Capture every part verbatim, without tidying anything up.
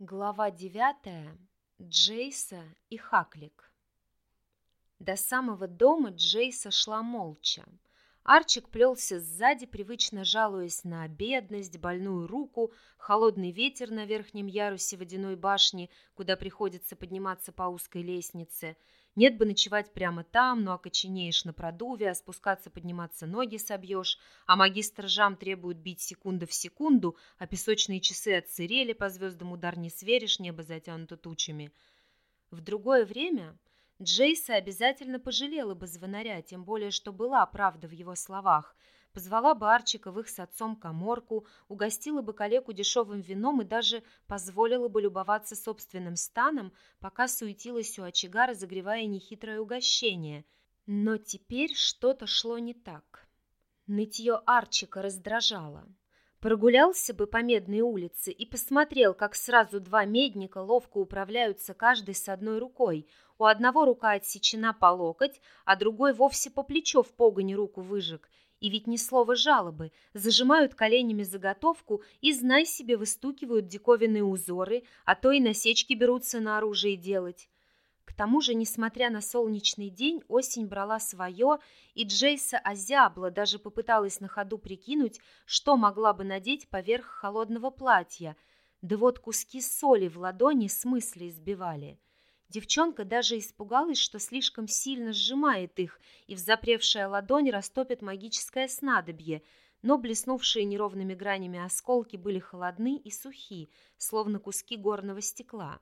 Глава девятая. Джейса и Хаклик. До самого дома Джейса шла молча. Арчик плелся сзади, привычно жалуясь на бедность, больную руку, холодный ветер на верхнем ярусе водяной башни, куда приходится подниматься по узкой лестнице. Нет бы ночевать прямо там, но окоченеешь на продуве, а спускаться подниматься ноги собьешь, а магистр Жам требует бить секунда в секунду, а песочные часы отсырели, по звездам удар не сверишь, небо затянуто тучами. В другое время Джейса обязательно пожалела бы звонаря, тем более, что была правда в его словах. Позвала бы Арчика в их с отцом каморку, угостила бы калеку дешевым вином и даже позволила бы любоваться собственным станом, пока суетилась у очага, разогревая нехитрое угощение. Но теперь что-то шло не так. Нытье Арчика раздражало. Прогулялся бы по Медной улице и посмотрел, как сразу два медника ловко управляются каждый с одной рукой. У одного рука отсечена по локоть, а другой вовсе по плечо в погоне руку выжег. И ведь ни слова жалобы, зажимают коленями заготовку и, знай себе, выстукивают диковинные узоры, а то и насечки берутся на оружие делать. К тому же, несмотря на солнечный день, осень брала свое, и Джейса озябла, даже попыталась на ходу прикинуть, что могла бы надеть поверх холодного платья. Да вот куски соли в ладони с мысли избивали. Девчонка даже испугалась, что слишком сильно сжимает их, и взапревшая ладонь растопит магическое снадобье, но блеснувшие неровными гранями осколки были холодны и сухи, словно куски горного стекла.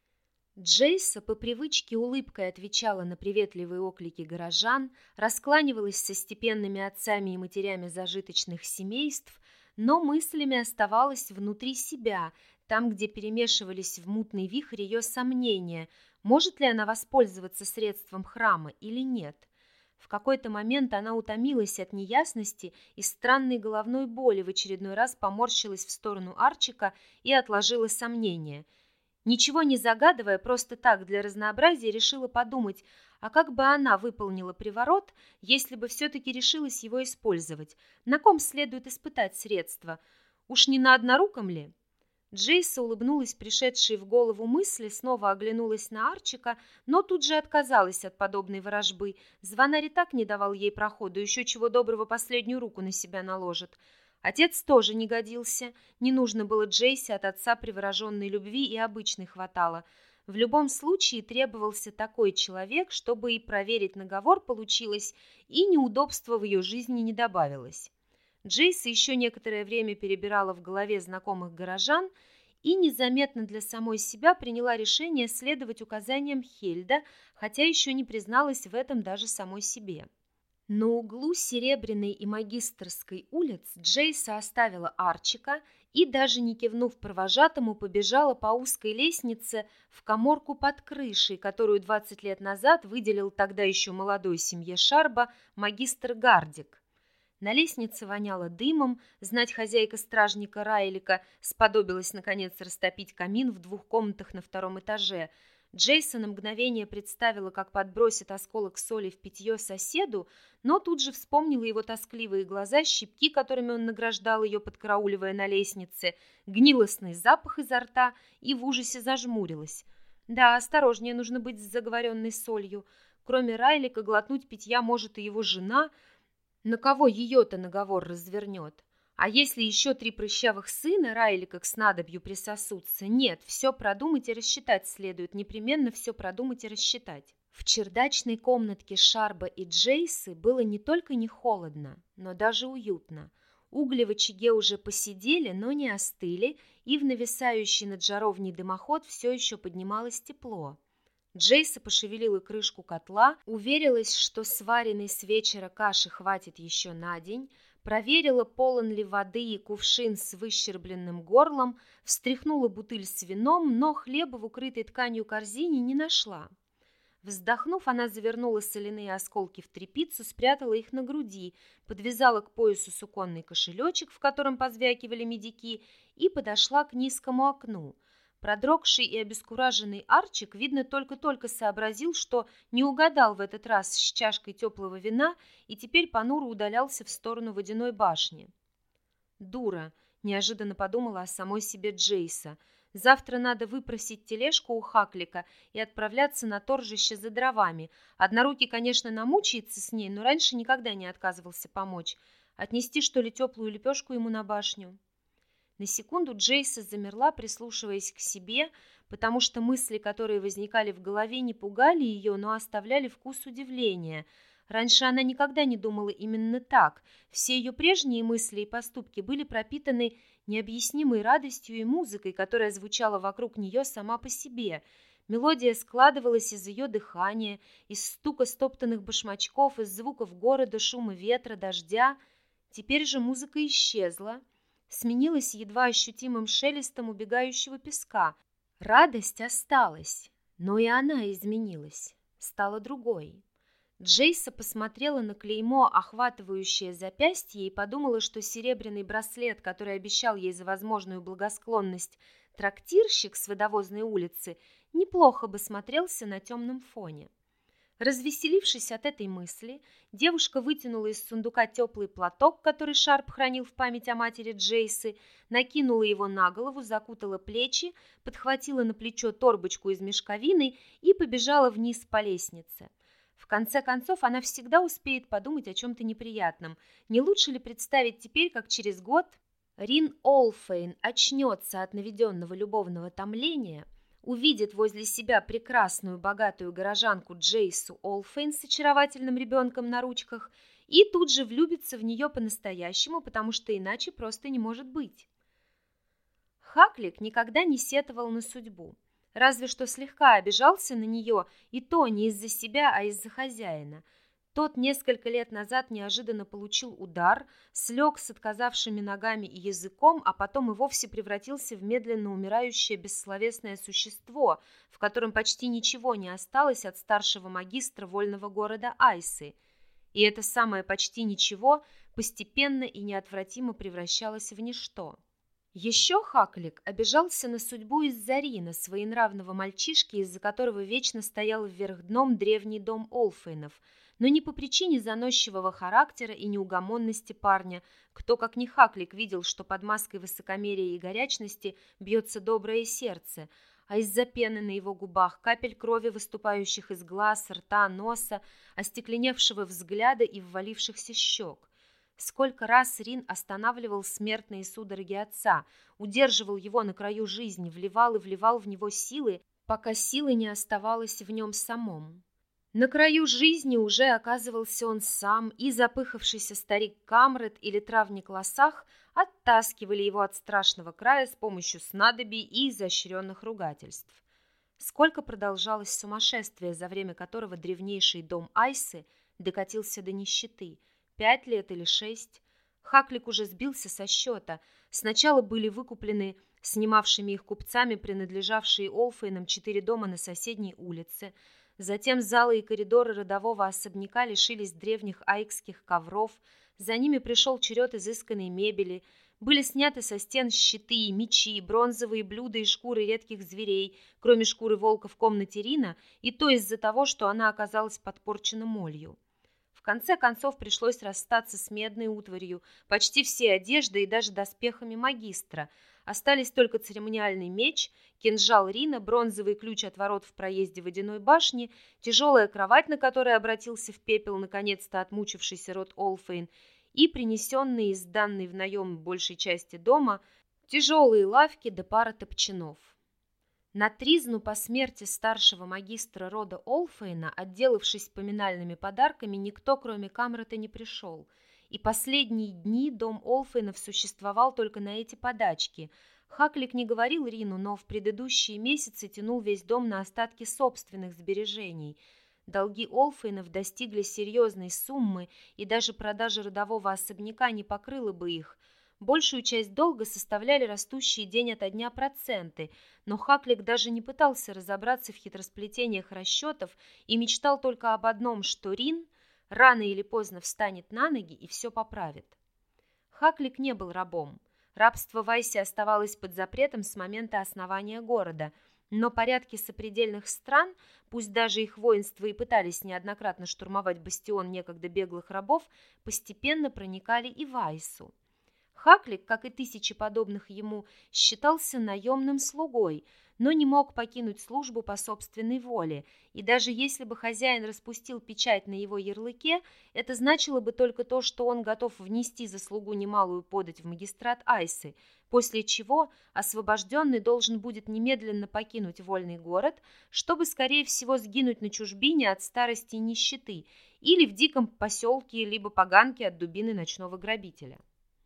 Джейса по привычке улыбкой отвечала на приветливые оклики горожан, раскланивалась со степенными отцами и матерями зажиточных семейств, но мыслями оставалась внутри себя, там, где перемешивались в мутный вихрь ее сомнения, может ли она воспользоваться средством храма или нет. В какой-то момент она утомилась от неясности и странной головной боли, в очередной раз поморщилась в сторону Арчика и отложила сомнения. Ничего не загадывая, просто так для разнообразия решила подумать, а как бы она выполнила приворот, если бы все-таки решилась его использовать? На ком следует испытать средства? Уж не на одноруком ли? Джейса улыбнулась пришедшей в голову мысли, снова оглянулась на Арчика, но тут же отказалась от подобной ворожбы. Звонарь и так не давал ей проходу, еще чего доброго последнюю руку на себя наложит. Отец тоже не годился, не нужно было Джейсе от отца привороженной любви и обычной хватало. В любом случае требовался такой человек, чтобы и проверить наговор получилось, и неудобства в ее жизни не добавилось. Джейса еще некоторое время перебирала в голове знакомых горожан и незаметно для самой себя приняла решение следовать указаниям Хельда, хотя еще не призналась в этом даже самой себе. На углу Серебряной и Магистрской улиц Джейса оставила Арчика и, даже не кивнув провожатому, побежала по узкой лестнице в каморку под крышей, которую двадцать лет назад выделил тогда еще молодой семье Шарба магистр Гардик. На лестнице воняло дымом, знать хозяйка стражника Райлика сподобилась наконец растопить камин в двух комнатах на втором этаже. Джейса на мгновение представила, как подбросит осколок соли в питье соседу, но тут же вспомнила его тоскливые глаза, щипки, которыми он награждал ее, подкарауливая на лестнице, гнилостный запах изо рта, и в ужасе зажмурилась. Да, осторожнее нужно быть с заговоренной солью. Кроме Райлика глотнуть питья может и его жена. На кого ее-то наговор развернет? А если еще три прыщавых сына Райлика к снадобью присосутся? Нет, все продумать и рассчитать следует, непременно все продумать и рассчитать. В чердачной комнатке Шарба и Джейсы было не только не холодно, но даже уютно. Угли в очаге уже посидели, но не остыли, и в нависающий над жаровней дымоход все еще поднималось тепло. Джейса пошевелила крышку котла, уверилась, что сваренной с вечера каши хватит еще на день, проверила, полон ли воды и кувшин с выщербленным горлом, встряхнула бутыль с вином, но хлеба в укрытой тканью корзине не нашла. Вздохнув, она завернула соляные осколки в тряпицу, спрятала их на груди, подвязала к поясу суконный кошелечек, в котором позвякивали медики, и подошла к низкому окну. Продрогший и обескураженный Арчик, видно, только-только сообразил, что не угадал в этот раз с чашкой теплого вина и теперь понуро удалялся в сторону водяной башни. «Дура!» – неожиданно подумала о самой себе Джейса. Завтра надо выпросить тележку у Хаклика и отправляться на торжище за дровами. Однорукий, конечно, намучается с ней, но раньше никогда не отказывался помочь. Отнести, что ли, теплую лепешку ему на башню? На секунду Джейса замерла, прислушиваясь к себе, потому что мысли, которые возникали в голове, не пугали ее, но оставляли вкус удивления. Раньше она никогда не думала именно так. Все ее прежние мысли и поступки были пропитаны необъяснимой радостью и музыкой, которая звучала вокруг нее сама по себе. Мелодия складывалась из ее дыхания, из стука стоптанных башмачков, из звуков города, шума ветра, дождя. Теперь же музыка исчезла, сменилась едва ощутимым шелестом убегающего песка. Радость осталась, но и она изменилась, стала другой. Джейса посмотрела на клеймо, охватывающее запястье, и подумала, что серебряный браслет, который обещал ей за возможную благосклонность трактирщик с водовозной улицы, неплохо бы смотрелся на темном фоне. Развеселившись от этой мысли, девушка вытянула из сундука теплый платок, который Шарп хранил в память о матери Джейсы, накинула его на голову, закутала плечи, подхватила на плечо торбочку из мешковины и побежала вниз по лестнице. В конце концов, она всегда успеет подумать о чем-то неприятном. Не лучше ли представить теперь, как через год Рин Олфейн очнется от наведенного любовного томления, увидит возле себя прекрасную богатую горожанку Джейсу Олфейн с очаровательным ребенком на ручках и тут же влюбится в нее по-настоящему, потому что иначе просто не может быть. Хаклик никогда не сетовал на судьбу. Разве что слегка обижался на нее, и то не из-за себя, а из-за хозяина. Тот несколько лет назад неожиданно получил удар, слег с отказавшими ногами и языком, а потом и вовсе превратился в медленно умирающее бессловесное существо, в котором почти ничего не осталось от старшего магистра вольного города Айсы. И это самое почти ничего постепенно и неотвратимо превращалось в ничто. Еще Хаклик обижался на судьбу из-за Рина, своенравного мальчишки, из-за которого вечно стоял вверх дном древний дом Олфейнов, но не по причине заносчивого характера и неугомонности парня. Кто, как не Хаклик, видел, что под маской высокомерия и горячности бьется доброе сердце, а из-за пены на его губах, капель крови, выступающих из глаз, рта, носа, остекленевшего взгляда и ввалившихся щек. Сколько раз Рин останавливал смертные судороги отца, удерживал его на краю жизни, вливал и вливал в него силы, пока силы не оставалось в нем самом. На краю жизни уже оказывался он сам, и запыхавшийся старик Камрет или травник Лосах оттаскивали его от страшного края с помощью снадобий и изощренных ругательств. Сколько продолжалось сумасшествие, за время которого древнейший дом Айсы докатился до нищеты? Пять лет или шесть? Хаклик уже сбился со счета. Сначала были выкуплены снимавшими их купцами принадлежавшие Олфейнам четыре дома на соседней улице. Затем залы и коридоры родового особняка лишились древних айкских ковров. За ними пришел черед изысканной мебели. Были сняты со стен щиты, мечи, бронзовые блюда и шкуры редких зверей, кроме шкуры волка в комнате Рина, и то из-за того, что она оказалась подпорчена молью. В конце концов пришлось расстаться с медной утварью, почти всей одеждой и даже доспехами магистра. Остались только церемониальный меч, кинжал Рина, бронзовый ключ от ворот в проезде водяной башни, тяжелая кровать, на которой обратился в пепел наконец-то отмучившийся род Олфейн, и принесенные из данной в наем большей части дома тяжелые лавки да пара топчанов. На тризну по смерти старшего магистра рода Олфейна, отделавшись поминальными подарками, никто, кроме Камрета, не пришел. И последние дни дом Олфейнов существовал только на эти подачки. Хаклик не говорил Рину, но в предыдущие месяцы тянул весь дом на остатки собственных сбережений. Долги Олфейнов достигли серьезной суммы, и даже продажа родового особняка не покрыла бы их. Большую часть долга составляли растущие день ото дня проценты, но Хаклик даже не пытался разобраться в хитросплетениях расчетов и мечтал только об одном, что Рин рано или поздно встанет на ноги и все поправит. Хаклик не был рабом. Рабство в Айсе оставалось под запретом с момента основания города, но порядки сопредельных стран, пусть даже их воинства и пытались неоднократно штурмовать бастион некогда беглых рабов, постепенно проникали и в Айсу. Хаклик, как и тысячи подобных ему, считался наемным слугой, но не мог покинуть службу по собственной воле, и даже если бы хозяин распустил печать на его ярлыке, это значило бы только то, что он готов внести за слугу немалую подать в магистрат Айсы, после чего освобожденный должен будет немедленно покинуть вольный город, чтобы, скорее всего, сгинуть на чужбине от старости и нищеты или в диком поселке либо поганке от дубины ночного грабителя.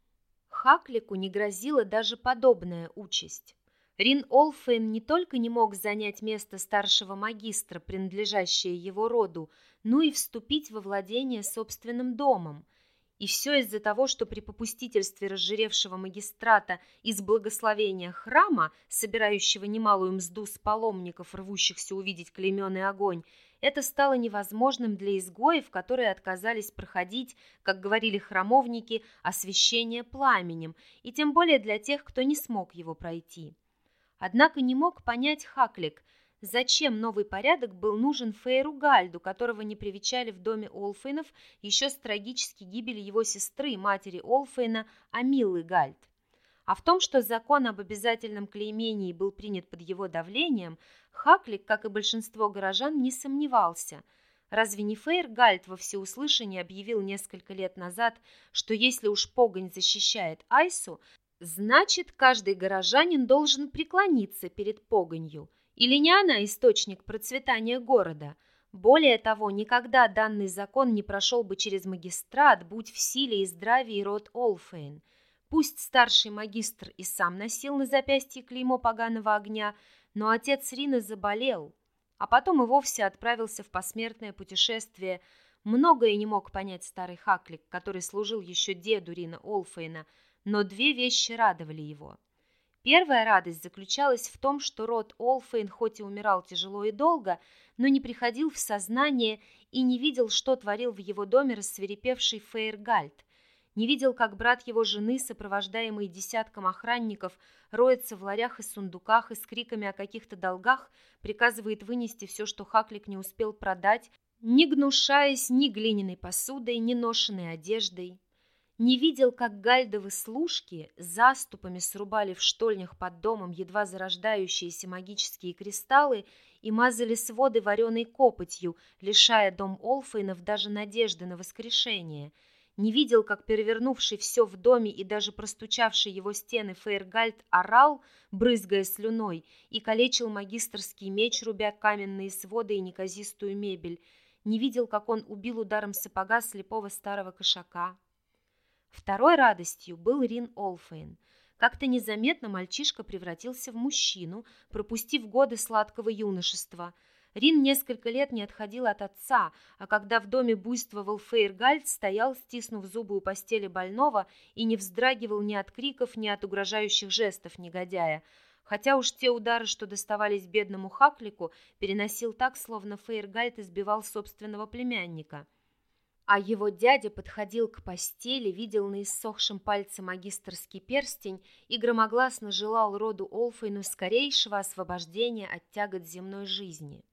Хаклику не грозила даже подобная участь. Рин Олфейн не только не мог занять место старшего магистра, принадлежащее его роду, но и вступить во владение собственным домом. И все из-за того, что при попустительстве разжиревшего магистрата из благословения храма, собирающего немалую мзду с паломников, рвущихся увидеть клейменный огонь, это стало невозможным для изгоев, которые отказались проходить, как говорили храмовники, освящение пламенем, и тем более для тех, кто не смог его пройти. Однако не мог понять Хаклик, зачем новый порядок был нужен Фейру Гальду, которого не привечали в доме Олфейнов еще с трагической гибелью его сестры, матери Олфейна, Амилы Гальд. А в том, что закон об обязательном клеймении был принят под его давлением, Хаклик, как и большинство горожан, не сомневался. Разве не Фейр Гальд во всеуслышание объявил несколько лет назад, что если уж погонь защищает Айсу, значит, каждый горожанин должен преклониться перед погонью, или не она источник процветания города? Более того, никогда данный закон не прошел бы через магистрат, будь в силе и здравии род Олфейн. Пусть старший магистр и сам носил на запястье клеймо поганого огня, но отец Рины заболел, а потом и вовсе отправился в посмертное путешествие. Многое не мог понять старый Хаклик, который служил еще деду Рина Олфейна, но две вещи радовали его. Первая радость заключалась в том, что род Олфейн хоть и умирал тяжело и долго, но не приходил в сознание и не видел, что творил в его доме рассвирепевший Фейр Гальд. Не видел, как брат его жены, сопровождаемый десятком охранников, роется в ларях и сундуках и с криками о каких-то долгах приказывает вынести все, что Хаклик не успел продать, не гнушаясь ни глиняной посудой, ни ношеной одеждой. Не видел, как гальдовы служки заступами срубали в штольнях под домом едва зарождающиеся магические кристаллы и мазали своды вареной копотью, лишая дом Олфейнов даже надежды на воскрешение. Не видел, как перевернувший все в доме и даже простучавший его стены Фейргальд орал, брызгая слюной, и калечил магистерский меч, рубя каменные своды и неказистую мебель. Не видел, как он убил ударом сапога слепого старого кошака. Второй радостью был Рин Олфейн. Как-то незаметно мальчишка превратился в мужчину, пропустив годы сладкого юношества. Рин несколько лет не отходил от отца, а когда в доме буйствовал Фейргальд, стоял, стиснув зубы у постели больного, и не вздрагивал ни от криков, ни от угрожающих жестов негодяя. Хотя уж те удары, что доставались бедному Хаклику, переносил так, словно Фейргальд избивал собственного племянника. А его дядя подходил к постели, видел на иссохшем пальце магистерский перстень и громогласно желал роду Олфейну скорейшего освобождения от тягот земной жизни.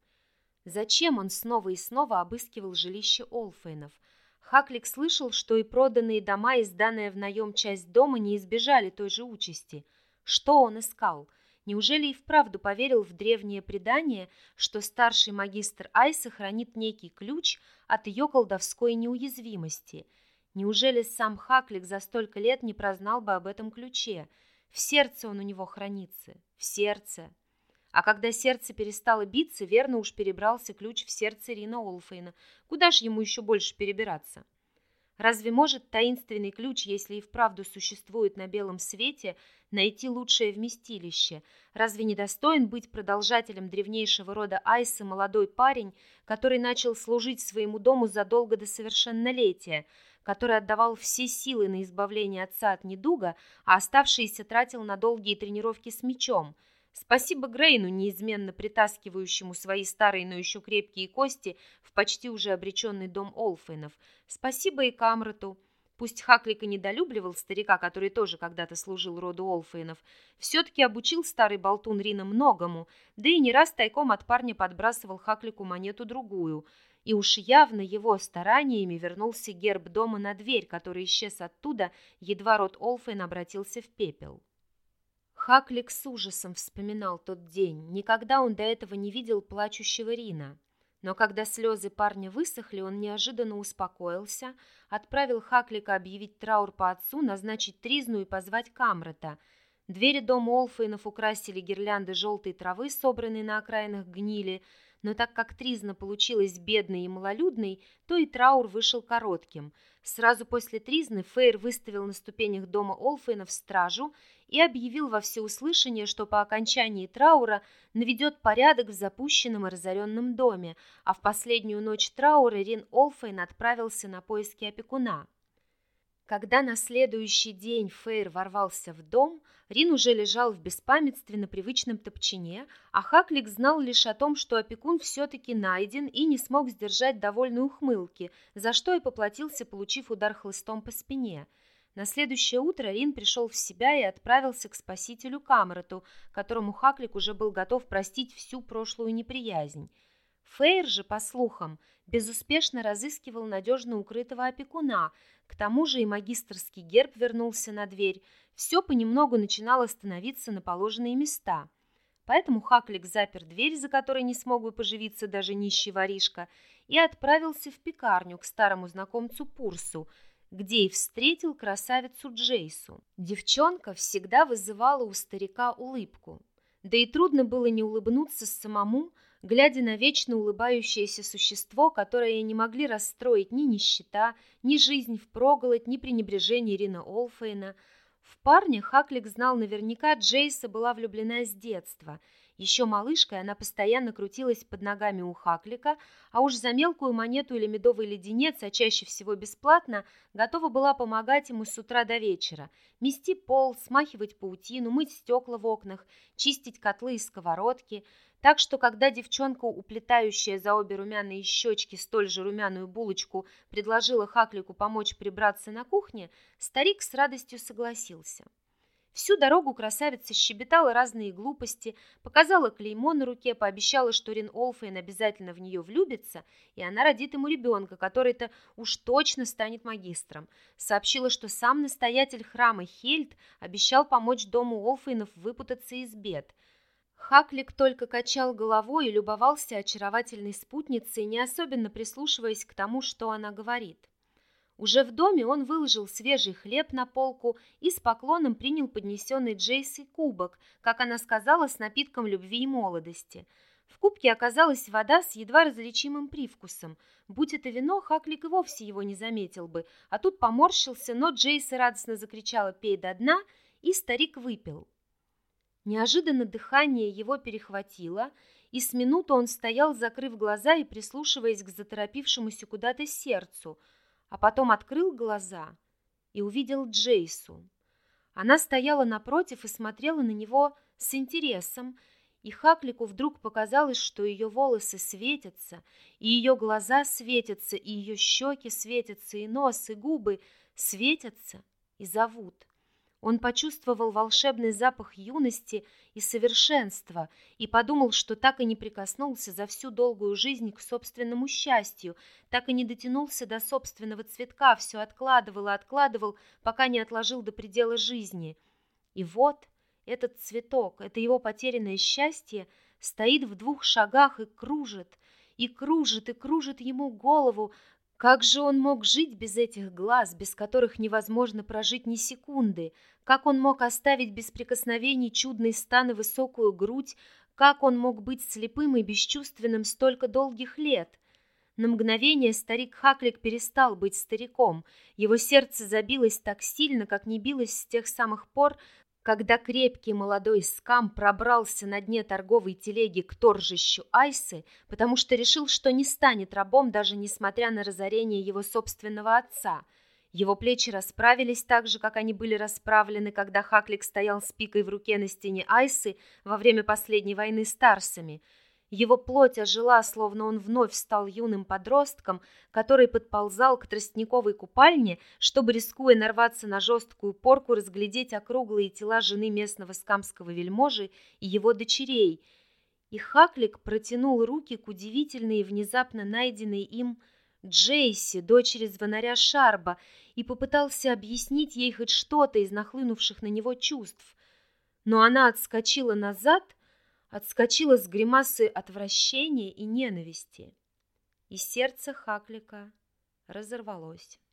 Зачем он снова и снова обыскивал жилище Олфейнов? Хаклик слышал, что и проданные дома, и сданная в наем часть дома не избежали той же участи. Что он искал? Неужели и вправду поверил в древнее предание, что старший магистр Айса хранит некий ключ от ее колдовской неуязвимости? Неужели сам Хаклик за столько лет не прознал бы об этом ключе? В сердце он у него хранится, в сердце. А когда сердце перестало биться, верно уж перебрался ключ в сердце Рина Олфейна. Куда ж ему еще больше перебираться? Разве может таинственный ключ, если и вправду существует на белом свете, найти лучшее вместилище? Разве не достоин быть продолжателем древнейшего рода Айсы молодой парень, который начал служить своему дому задолго до совершеннолетия, который отдавал все силы на избавление отца от недуга, а оставшиеся тратил на долгие тренировки с мечом? Спасибо Грейну, неизменно притаскивающему свои старые, но еще крепкие кости в почти уже обреченный дом Олфейнов. Спасибо и Камрату. Пусть Хаклик и недолюбливал старика, который тоже когда-то служил роду Олфейнов, все-таки обучил старый болтун Рина многому, да и не раз тайком от парня подбрасывал Хаклику монету-другую. И уж явно его стараниями вернулся герб дома на дверь, который исчез оттуда, едва род Олфейн обратился в пепел. Хаклик с ужасом вспоминал тот день. Никогда он до этого не видел плачущего Рина. Но когда слезы парня высохли, он неожиданно успокоился, отправил Хаклика объявить траур по отцу, назначить тризну и позвать Камрата. Двери дома Олфейнов украсили гирлянды желтой травы, собранной на окраинах гнили, но так как тризна получилась бедной и малолюдной, то и траур вышел коротким. Сразу после тризны Фейр выставил на ступенях дома Олфейнов стражу и объявил во всеуслышание, что по окончании траура наведет порядок в запущенном и разоренном доме, а в последнюю ночь траура Рин Олфейн отправился на поиски опекуна. Когда на следующий день Фейр ворвался в дом, Рин уже лежал в беспамятстве на привычном топчине, а Хаклик знал лишь о том, что опекун все-таки найден и не смог сдержать довольной ухмылки, за что и поплатился, получив удар хлыстом по спине. На следующее утро Рин пришел в себя и отправился к спасителю Камрату, которому Хаклик уже был готов простить всю прошлую неприязнь. Фейр же, по слухам, безуспешно разыскивал надежно укрытого опекуна, к тому же и магистерский герб вернулся на дверь, все понемногу начинало становиться на положенные места. Поэтому Хаклик запер дверь, за которой не смог бы поживиться даже нищий воришка, и отправился в пекарню к старому знакомцу Пурсу, где и встретил красавицу Джейсу. Девчонка всегда вызывала у старика улыбку. Да и трудно было не улыбнуться самому, глядя на вечно улыбающееся существо, которое не могли расстроить ни нищета, ни жизнь впроголодь, ни пренебрежение Рина Олфейна. В парня Хаклик знал наверняка, Джейса была влюблена с детства. Еще малышкой она постоянно крутилась под ногами у Хаклика, а уж за мелкую монету или медовый леденец, а чаще всего бесплатно, готова была помогать ему с утра до вечера. Мести пол, смахивать паутину, мыть стекла в окнах, чистить котлы и сковородки. Так что, когда девчонка, уплетающая за обе румяные щечки столь же румяную булочку, предложила Хаклику помочь прибраться на кухне, старик с радостью согласился. Всю дорогу красавица щебетала разные глупости, показала клеймо на руке, пообещала, что Рин Олфейн обязательно в нее влюбится, и она родит ему ребенка, который-то уж точно станет магистром. Сообщила, что сам настоятель храма Хельд обещал помочь дому Олфейнов выпутаться из бед. Хаклик только качал головой и любовался очаровательной спутницей, не особенно прислушиваясь к тому, что она говорит. Уже в доме он выложил свежий хлеб на полку и с поклоном принял поднесенный Джейси кубок, как она сказала, с напитком любви и молодости. В кубке оказалась вода с едва различимым привкусом. Будь это вино, Хаклик и вовсе его не заметил бы, а тут поморщился, но Джейси радостно закричала «пей до дна», и старик выпил. Неожиданно дыхание его перехватило, и с минуту он стоял, закрыв глаза и прислушиваясь к заторопившемуся куда-то сердцу, а потом открыл глаза и увидел Джейсу. Она стояла напротив и смотрела на него с интересом, и Хаклику вдруг показалось, что ее волосы светятся, и ее глаза светятся, и ее щеки светятся, и нос, и губы светятся и зовут. Он почувствовал волшебный запах юности и совершенства и подумал, что так и не прикоснулся за всю долгую жизнь к собственному счастью, так и не дотянулся до собственного цветка, все откладывал и откладывал, пока не отложил до предела жизни. И вот этот цветок, это его потерянное счастье, стоит в двух шагах и кружит, и кружит, и кружит ему голову. Как же он мог жить без этих глаз, без которых невозможно прожить ни секунды? Как он мог оставить без прикосновений чудный стан и высокую грудь? Как он мог быть слепым и бесчувственным столько долгих лет? На мгновение старик Хаклик перестал быть стариком. Его сердце забилось так сильно, как не билось с тех самых пор, когда крепкий молодой скам пробрался на дне торговой телеги к торжищу Айсы, потому что решил, что не станет рабом, даже несмотря на разорение его собственного отца. Его плечи расправились так же, как они были расправлены, когда Хаклик стоял с пикой в руке на стене Айсы во время последней войны с Тарсами. Его плоть ожила, словно он вновь стал юным подростком, который подползал к тростниковой купальне, чтобы, рискуя нарваться на жесткую порку, разглядеть округлые тела жены местного скамского вельможи и его дочерей. И Хаклик протянул руки к удивительной и внезапно найденной им Джейси, дочери звонаря Шарба, и попытался объяснить ей хоть что-то из нахлынувших на него чувств. Но она отскочила назад, отскочила с гримасой отвращения и ненависти, и сердце Хаклика разорвалось.